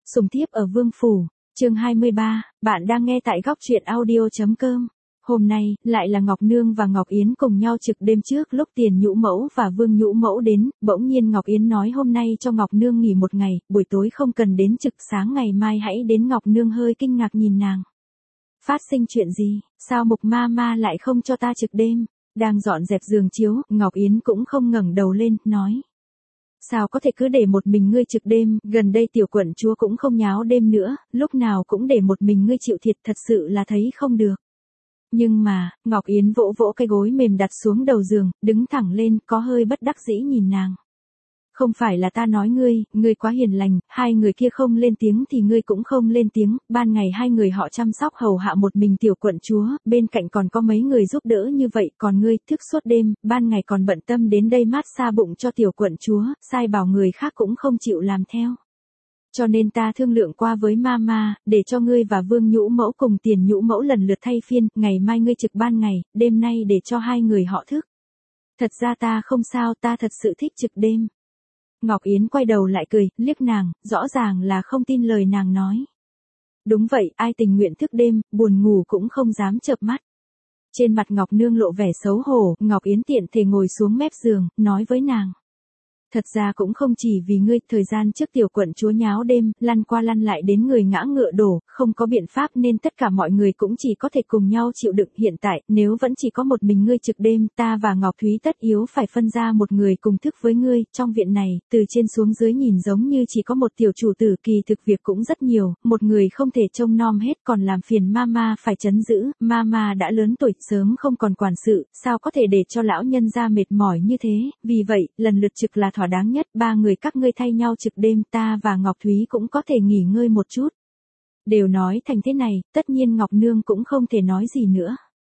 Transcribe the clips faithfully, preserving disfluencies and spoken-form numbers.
Sùng thiếp ở Vương Phủ, chương hai mươi ba, bạn đang nghe tại góc truyện audio.com. Hôm nay, lại là Ngọc Nương và Ngọc Yến cùng nhau trực đêm trước lúc Tiền Nhũ Mẫu và Vương Nhũ Mẫu đến, bỗng nhiên Ngọc Yến nói hôm nay cho Ngọc Nương nghỉ một ngày, buổi tối không cần đến trực, sáng ngày mai hãy đến. Ngọc Nương hơi kinh ngạc nhìn nàng. Phát sinh chuyện gì, sao Mục ma ma lại không cho ta trực đêm? Đang dọn dẹp giường chiếu, Ngọc Yến cũng không ngẩng đầu lên, nói. Sao có thể cứ để một mình ngươi trực đêm, gần đây tiểu quận chúa cũng không nháo đêm nữa, lúc nào cũng để một mình ngươi chịu thiệt, thật sự là thấy không được. Nhưng mà, Ngọc Yến vỗ vỗ cái gối mềm đặt xuống đầu giường, đứng thẳng lên, có hơi bất đắc dĩ nhìn nàng. Không phải là ta nói ngươi, ngươi quá hiền lành, hai người kia không lên tiếng thì ngươi cũng không lên tiếng, ban ngày hai người họ chăm sóc hầu hạ một mình tiểu quận chúa, bên cạnh còn có mấy người giúp đỡ như vậy, còn ngươi thức suốt đêm, ban ngày còn bận tâm đến đây mát xa bụng cho tiểu quận chúa, sai bảo người khác cũng không chịu làm theo. Cho nên ta thương lượng qua với Mama, để cho ngươi và Vương Nhũ Mẫu cùng Tiền Nhũ Mẫu lần lượt thay phiên, ngày mai ngươi trực ban ngày, đêm nay để cho hai người họ thức. Thật ra ta không sao, ta thật sự thích trực đêm. Ngọc Yến quay đầu lại cười, liếc nàng, rõ ràng là không tin lời nàng nói. Đúng vậy, ai tình nguyện thức đêm, buồn ngủ cũng không dám chợp mắt. Trên mặt Ngọc Nương lộ vẻ xấu hổ, Ngọc Yến tiện thể ngồi xuống mép giường, nói với nàng. Thật ra cũng không chỉ vì ngươi, thời gian trước tiểu quận chúa nháo đêm, lăn qua lăn lại đến người ngã ngựa đổ, không có biện pháp nên tất cả mọi người cũng chỉ có thể cùng nhau chịu đựng. Hiện tại, nếu vẫn chỉ có một mình ngươi trực đêm, ta và Ngọc Thúy tất yếu phải phân ra một người cùng thức với ngươi, trong viện này, từ trên xuống dưới nhìn giống như chỉ có một tiểu chủ tử, kỳ thực việc cũng rất nhiều, một người không thể trông nom hết, còn làm phiền Mama phải trấn giữ, Mama đã lớn tuổi, sớm không còn quản sự, sao có thể để cho lão nhân ra mệt mỏi như thế, vì vậy, lần lượt trực là thỏa đáng nhất, ba người các ngươi thay nhau trực đêm, ta và Ngọc Thúy cũng có thể nghỉ ngơi một chút. Đều nói thành thế này, tất nhiên Ngọc Nương cũng không thể nói gì nữa.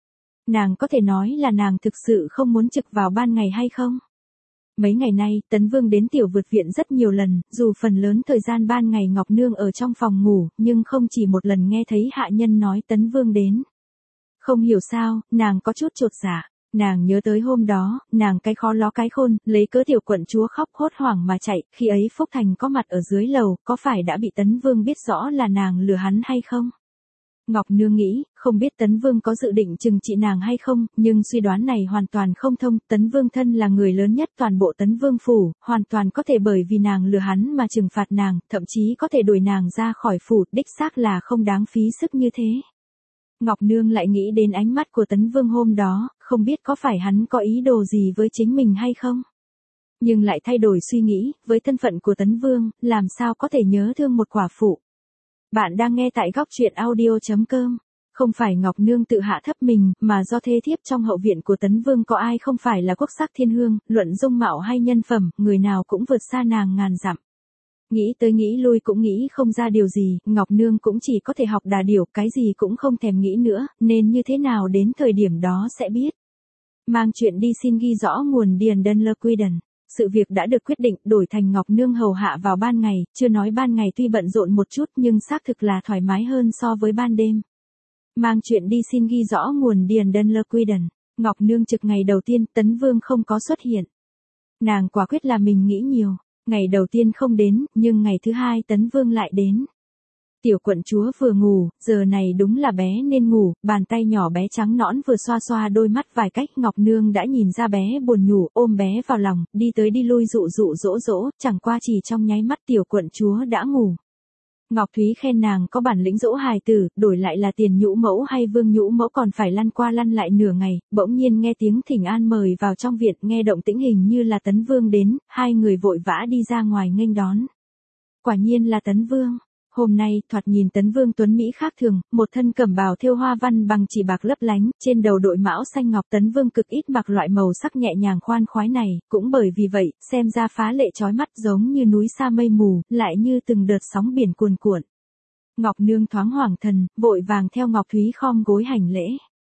Nàng có thể nói là nàng thực sự không muốn trực vào ban ngày hay không? Mấy ngày nay, Tấn Vương đến tiểu vượt viện rất nhiều lần, dù phần lớn thời gian ban ngày Ngọc Nương ở trong phòng ngủ, nhưng không chỉ một lần nghe thấy hạ nhân nói Tấn Vương đến. Không hiểu sao, nàng có chút chột dạ. Nàng nhớ tới hôm đó, nàng cái khó ló cái khôn, lấy cớ tiểu quận chúa khóc hốt hoảng mà chạy, khi ấy Phúc Thành có mặt ở dưới lầu, có phải đã bị Tấn Vương biết rõ là nàng lừa hắn hay không? Ngọc Nương nghĩ, không biết Tấn Vương có dự định trừng trị nàng hay không, nhưng suy đoán này hoàn toàn không thông, Tấn Vương thân là người lớn nhất toàn bộ Tấn Vương phủ, hoàn toàn có thể bởi vì nàng lừa hắn mà trừng phạt nàng, thậm chí có thể đuổi nàng ra khỏi phủ, đích xác là không đáng phí sức như thế. Ngọc Nương lại nghĩ đến ánh mắt của Tấn Vương hôm đó, không biết có phải hắn có ý đồ gì với chính mình hay không. Nhưng lại thay đổi suy nghĩ, với thân phận của Tấn Vương, làm sao có thể nhớ thương một quả phụ. Bạn đang nghe tại góc truyện audio.com. Không phải Ngọc Nương tự hạ thấp mình, mà do thế thiếp trong hậu viện của Tấn Vương có ai không phải là quốc sắc thiên hương, luận dung mạo hay nhân phẩm, người nào cũng vượt xa nàng ngàn dặm. Nghĩ tới nghĩ lui cũng nghĩ không ra điều gì, Ngọc Nương cũng chỉ có thể học đà điểu, cái gì cũng không thèm nghĩ nữa, nên như thế nào đến thời điểm đó sẽ biết. Mang chuyện đi xin ghi rõ nguồn điền đơn lơ quy đần. Sự việc đã được quyết định, đổi thành Ngọc Nương hầu hạ vào ban ngày, chưa nói ban ngày tuy bận rộn một chút nhưng xác thực là thoải mái hơn so với ban đêm. Mang chuyện đi xin ghi rõ nguồn điền đơn lơ quy đần. Ngọc Nương trực ngày đầu tiên, Tấn Vương không có xuất hiện. Nàng quả quyết là mình nghĩ nhiều. Ngày đầu tiên không đến, nhưng ngày thứ hai Tấn Vương lại đến. Tiểu quận chúa vừa ngủ, giờ này đúng là bé nên ngủ, bàn tay nhỏ bé trắng nõn vừa xoa xoa đôi mắt vài cách, Ngọc Nương đã nhìn ra bé buồn nhủ, ôm bé vào lòng, đi tới đi lui dụ dụ dỗ dỗ, chẳng qua chỉ trong nháy mắt tiểu quận chúa đã ngủ. Ngọc Thúy khen nàng có bản lĩnh dỗ hài tử, đổi lại là Tiền Nhũ Mẫu hay Vương Nhũ Mẫu còn phải lăn qua lăn lại nửa ngày, bỗng nhiên nghe tiếng thỉnh an mời vào trong viện, nghe động tĩnh hình như là Tấn Vương đến, hai người vội vã đi ra ngoài nghênh đón. Quả nhiên là Tấn Vương. Hôm nay, thoạt nhìn Tấn Vương tuấn mỹ khác thường, một thân cẩm bào thêu hoa văn bằng chỉ bạc lấp lánh, trên đầu đội mão xanh ngọc. Tấn Vương cực ít mặc loại màu sắc nhẹ nhàng khoan khoái này, cũng bởi vì vậy, xem ra phá lệ chói mắt giống như núi sa mây mù, lại như từng đợt sóng biển cuồn cuộn. Ngọc Nương thoáng hoảng thần, vội vàng theo Ngọc Thúy khom gối hành lễ.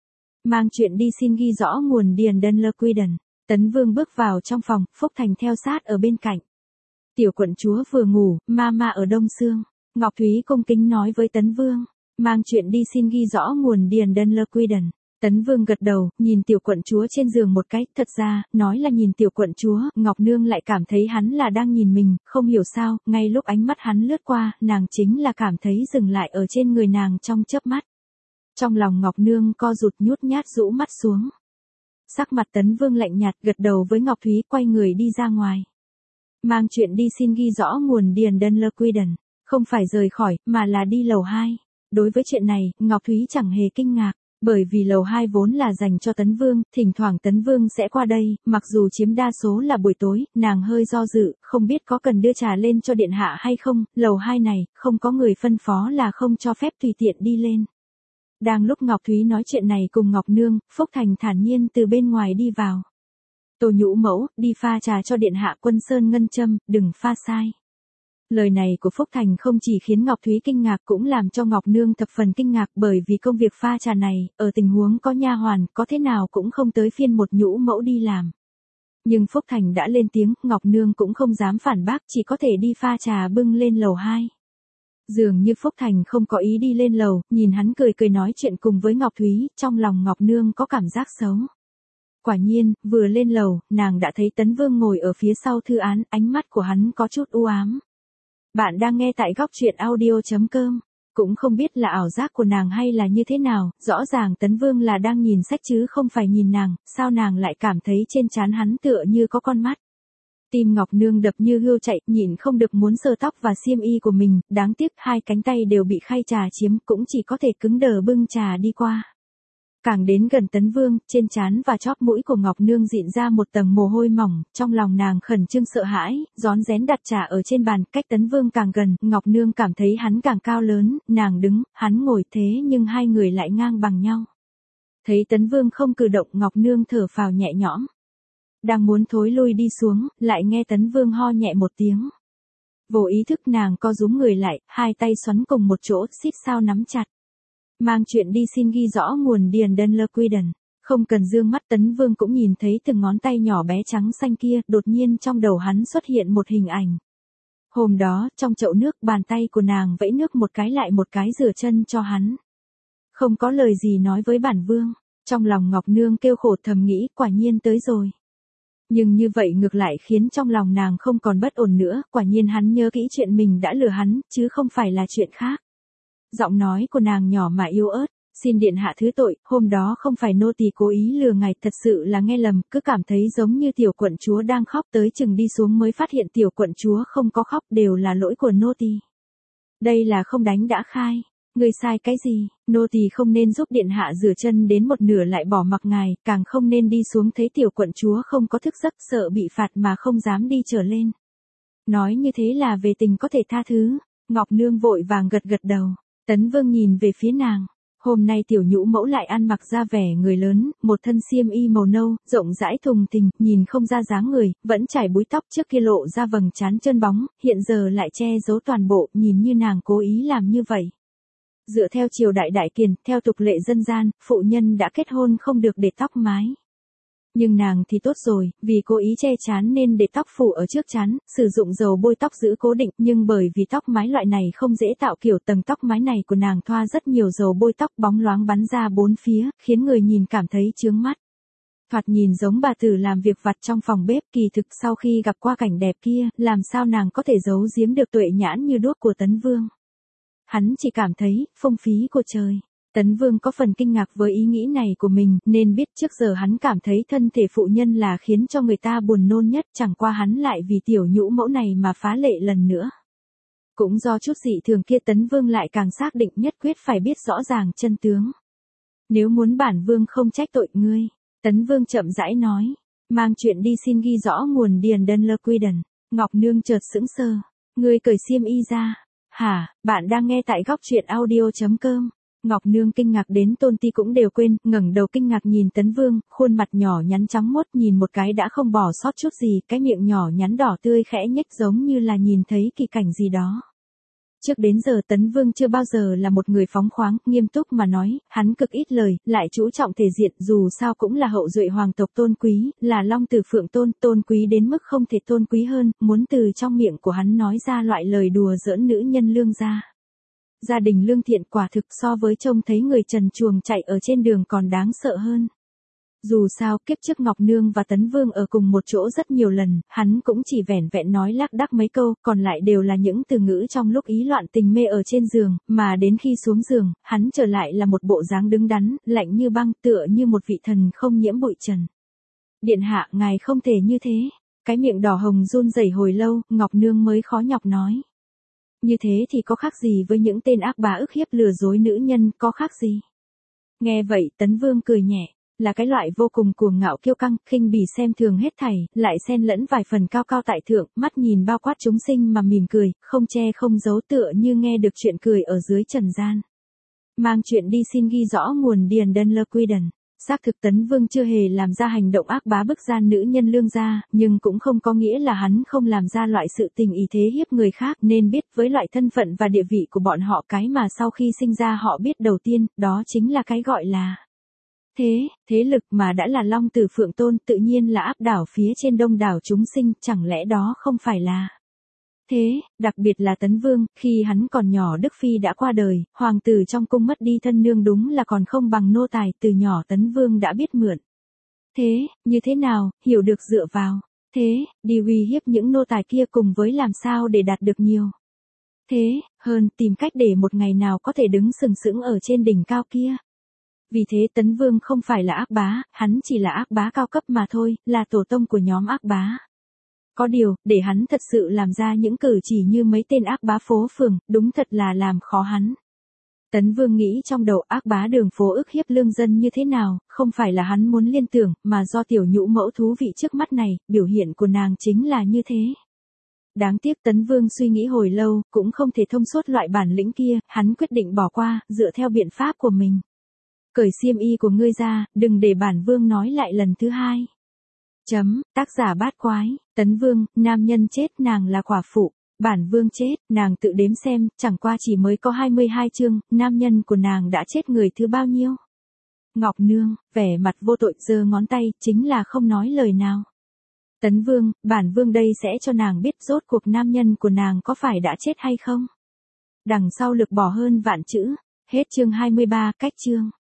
Mang chuyện đi xin ghi rõ nguồn điền đơn lơ quy đần. Tấn Vương bước vào trong phòng, Phúc Thành theo sát ở bên cạnh. Tiểu quận chúa vừa ngủ, Mama ở đông xương. Ngọc Thúy cung kính nói với Tấn Vương, mang chuyện đi xin ghi rõ nguồn điền đơn lơ quy đần. Tấn Vương gật đầu, nhìn tiểu quận chúa trên giường một cái, thật ra, nói là nhìn tiểu quận chúa, Ngọc Nương lại cảm thấy hắn là đang nhìn mình, không hiểu sao, ngay lúc ánh mắt hắn lướt qua, nàng chính là cảm thấy dừng lại ở trên người nàng trong chớp mắt. Trong lòng Ngọc Nương co rụt nhút nhát rũ mắt xuống. Sắc mặt Tấn Vương lạnh nhạt gật đầu với Ngọc Thúy quay người đi ra ngoài. Mang chuyện đi xin ghi rõ nguồn điền đơn lơ quy đần, không phải rời khỏi, mà là đi lầu hai. Đối với chuyện này, Ngọc Thúy chẳng hề kinh ngạc. Bởi vì lầu hai vốn là dành cho Tấn Vương, thỉnh thoảng Tấn Vương sẽ qua đây, mặc dù chiếm đa số là buổi tối, nàng hơi do dự, không biết có cần đưa trà lên cho điện hạ hay không, lầu hai này, không có người phân phó là không cho phép tùy tiện đi lên. Đang lúc Ngọc Thúy nói chuyện này cùng Ngọc Nương, Phúc Thành thản nhiên từ bên ngoài đi vào. Tô Nhũ mẫu, đi pha trà cho điện hạ Quân Sơn Ngân Châm, đừng pha sai. Lời này của Phúc Thành không chỉ khiến Ngọc Thúy kinh ngạc cũng làm cho Ngọc Nương thập phần kinh ngạc bởi vì công việc pha trà này, ở tình huống có nha hoàn, có thế nào cũng không tới phiên một nhũ mẫu đi làm. Nhưng Phúc Thành đã lên tiếng, Ngọc Nương cũng không dám phản bác, chỉ có thể đi pha trà bưng lên lầu hai. Dường như Phúc Thành không có ý đi lên lầu, nhìn hắn cười cười nói chuyện cùng với Ngọc Thúy, trong lòng Ngọc Nương có cảm giác xấu. Quả nhiên, vừa lên lầu, nàng đã thấy Tấn Vương ngồi ở phía sau thư án, ánh mắt của hắn có chút u ám. Bạn đang nghe tại góc truyện audio chấm com. Cũng không biết là ảo giác của nàng hay là như thế nào, rõ ràng Tấn Vương là đang nhìn sách chứ không phải nhìn nàng, sao nàng lại cảm thấy trên trán hắn tựa như có con mắt. Tim Ngọc Nương đập như hươu chạy, nhịn không được muốn sờ tóc và xiêm y của mình, đáng tiếc hai cánh tay đều bị khay trà chiếm, cũng chỉ có thể cứng đờ bưng trà đi qua. Càng đến gần Tấn Vương, trên trán và chóp mũi của Ngọc Nương dịn ra một tầng mồ hôi mỏng, trong lòng nàng khẩn trương sợ hãi, rón rén đặt trà ở trên bàn, cách Tấn Vương càng gần, Ngọc Nương cảm thấy hắn càng cao lớn, nàng đứng, hắn ngồi thế nhưng hai người lại ngang bằng nhau. Thấy Tấn Vương không cử động, Ngọc Nương thở phào nhẹ nhõm. Đang muốn thối lui đi xuống, lại nghe Tấn Vương ho nhẹ một tiếng. Vô ý thức nàng co rúm người lại, hai tay xoắn cùng một chỗ, xít sao nắm chặt. Mang chuyện đi xin ghi rõ nguồn điền đơn lơ quy đần. Không cần dương mắt, Tấn Vương cũng nhìn thấy từng ngón tay nhỏ bé trắng xanh kia, đột nhiên trong đầu hắn xuất hiện một hình ảnh. Hôm đó, trong chậu nước, bàn tay của nàng vẫy nước một cái lại một cái rửa chân cho hắn. Không có lời gì nói với bản vương, trong lòng Ngọc Nương kêu khổ thầm nghĩ, quả nhiên tới rồi. Nhưng như vậy ngược lại khiến trong lòng nàng không còn bất ổn nữa, quả nhiên hắn nhớ kỹ chuyện mình đã lừa hắn, chứ không phải là chuyện khác. Giọng nói của nàng nhỏ mà yếu ớt, xin điện hạ thứ tội, hôm đó không phải nô tỳ cố ý lừa ngài, thật sự là nghe lầm, cứ cảm thấy giống như tiểu quận chúa đang khóc, tới chừng đi xuống mới phát hiện tiểu quận chúa không có khóc, đều là lỗi của nô tỳ. Đây là không đánh đã khai, người sai cái gì, nô tỳ không nên giúp điện hạ rửa chân đến một nửa lại bỏ mặc ngài, càng không nên đi xuống thấy tiểu quận chúa không có thức giấc, sợ bị phạt mà không dám đi trở lên. Nói như thế là về tình có thể tha thứ. Ngọc Nương vội vàng gật gật đầu. Tấn Vương nhìn về phía nàng. Hôm nay tiểu nhũ mẫu lại ăn mặc ra vẻ người lớn, một thân xiêm y màu nâu, rộng rãi thùng thình, nhìn không ra dáng người, vẫn trải búi tóc trước kia lộ ra vầng trán trơn bóng, hiện giờ lại che giấu toàn bộ, nhìn như nàng cố ý làm như vậy. Dựa theo triều đại đại kiền, theo tục lệ dân gian, phụ nhân đã kết hôn không được để tóc mái. Nhưng nàng thì tốt rồi, vì cố ý che chán nên để tóc phủ ở trước chán, sử dụng dầu bôi tóc giữ cố định, nhưng bởi vì tóc mái loại này không dễ tạo kiểu tầng tóc mái này của nàng thoa rất nhiều dầu bôi tóc bóng loáng bắn ra bốn phía, khiến người nhìn cảm thấy chướng mắt. Thoạt nhìn giống bà tử làm việc vặt trong phòng bếp, kỳ thực sau khi gặp qua cảnh đẹp kia, làm sao nàng có thể giấu giếm được tuệ nhãn như đuốc của Tấn Vương. Hắn chỉ cảm thấy, phung phí của trời. Tấn Vương có phần kinh ngạc với ý nghĩ này của mình, nên biết trước giờ hắn cảm thấy thân thể phụ nhân là khiến cho người ta buồn nôn nhất, chẳng qua hắn lại vì tiểu nhũ mẫu này mà phá lệ lần nữa. Cũng do chút dị thường kia Tấn Vương lại càng xác định nhất quyết phải biết rõ ràng chân tướng. Nếu muốn bản vương không trách tội ngươi, Tấn Vương chậm rãi nói, mang chuyện đi xin ghi rõ nguồn điền đơn lơ quy đần. Ngọc Nương chợt sững sờ, ngươi cởi xiêm y ra. Hả, bạn đang nghe tại góc truyện audio chấm com. Ngọc Nương kinh ngạc đến tôn ti cũng đều quên, ngẩng đầu kinh ngạc nhìn Tấn Vương, khuôn mặt nhỏ nhắn trắng mốt nhìn một cái đã không bỏ sót chút gì, cái miệng nhỏ nhắn đỏ tươi khẽ nhếch giống như là nhìn thấy kỳ cảnh gì đó. Trước đến giờ Tấn Vương chưa bao giờ là một người phóng khoáng, nghiêm túc mà nói, hắn cực ít lời, lại chú trọng thể diện, dù sao cũng là hậu duệ hoàng tộc tôn quý, là long tử phượng tôn, tôn quý đến mức không thể tôn quý hơn, muốn từ trong miệng của hắn nói ra loại lời đùa giỡn nữ nhân lương gia. gia đình lương thiện quả thực so với trông thấy người trần truồng chạy ở trên đường còn đáng sợ hơn. Dù sao kiếp trước Ngọc Nương và Tấn Vương ở cùng một chỗ rất nhiều lần, hắn cũng chỉ vẻn vẹn nói lác đác mấy câu, còn lại đều là những từ ngữ trong lúc ý loạn tình mê ở trên giường, mà đến khi xuống giường, hắn trở lại là một bộ dáng đứng đắn, lạnh như băng, tựa như một vị thần không nhiễm bụi trần. Điện hạ, ngài không thể như thế. Cái miệng đỏ hồng run rẩy hồi lâu, Ngọc Nương mới khó nhọc nói. Như thế thì có khác gì với những tên ác bá ức hiếp lừa dối nữ nhân, có khác gì? Nghe vậy, Tấn Vương cười nhẹ. Là cái loại vô cùng cuồng ngạo kiêu căng, khinh bỉ xem thường hết thảy, lại xen lẫn vài phần cao cao tại thượng, mắt nhìn bao quát chúng sinh mà mỉm cười, không che không giấu, tựa như nghe được chuyện cười ở dưới trần gian. Mang chuyện đi xin ghi rõ nguồn Điền Đơn Lơ Quy Đần. Xác thực Tấn Vương chưa hề làm ra hành động ác bá bức gian nữ nhân lương gia, nhưng cũng không có nghĩa là hắn không làm ra loại sự tình ý thế hiếp người khác, nên biết với loại thân phận và địa vị của bọn họ, cái mà sau khi sinh ra họ biết đầu tiên, đó chính là cái gọi là thế, thế lực mà đã là Long Tử Phượng Tôn, tự nhiên là áp đảo phía trên đông đảo chúng sinh, chẳng lẽ đó không phải là thế, đặc biệt là Tấn Vương, khi hắn còn nhỏ Đức Phi đã qua đời, hoàng tử trong cung mất đi thân nương đúng là còn không bằng nô tài, từ nhỏ Tấn Vương đã biết mượn thế, như thế nào, hiểu được dựa vào thế, đi uy hiếp những nô tài kia, cùng với làm sao để đạt được nhiều thế, hơn tìm cách để một ngày nào có thể đứng sừng sững ở trên đỉnh cao kia. Vì thế Tấn Vương không phải là ác bá, hắn chỉ là ác bá cao cấp mà thôi, là tổ tông của nhóm ác bá. Có điều, để hắn thật sự làm ra những cử chỉ như mấy tên ác bá phố phường, đúng thật là làm khó hắn. Tấn Vương nghĩ trong đầu ác bá đường phố ức hiếp lương dân như thế nào, không phải là hắn muốn liên tưởng, mà do tiểu nhũ mẫu thú vị trước mắt này, biểu hiện của nàng chính là như thế. Đáng tiếc Tấn Vương suy nghĩ hồi lâu, cũng không thể thông suốt loại bản lĩnh kia, hắn quyết định bỏ qua, dựa theo biện pháp của mình. Cởi xiêm y của ngươi ra, đừng để bản vương nói lại lần thứ hai. Chấm, tác giả bát quái, Tấn Vương, nam nhân chết nàng là quả phụ, bản vương chết, nàng tự đếm xem, chẳng qua chỉ mới có hai mươi hai chương, nam nhân của nàng đã chết người thứ bao nhiêu. Ngọc Nương, vẻ mặt vô tội giơ ngón tay, chính là không nói lời nào. Tấn Vương, bản vương đây sẽ cho nàng biết rốt cuộc nam nhân của nàng có phải đã chết hay không. Đằng sau lực bỏ hơn vạn chữ, hết chương hai mươi ba, cách chương.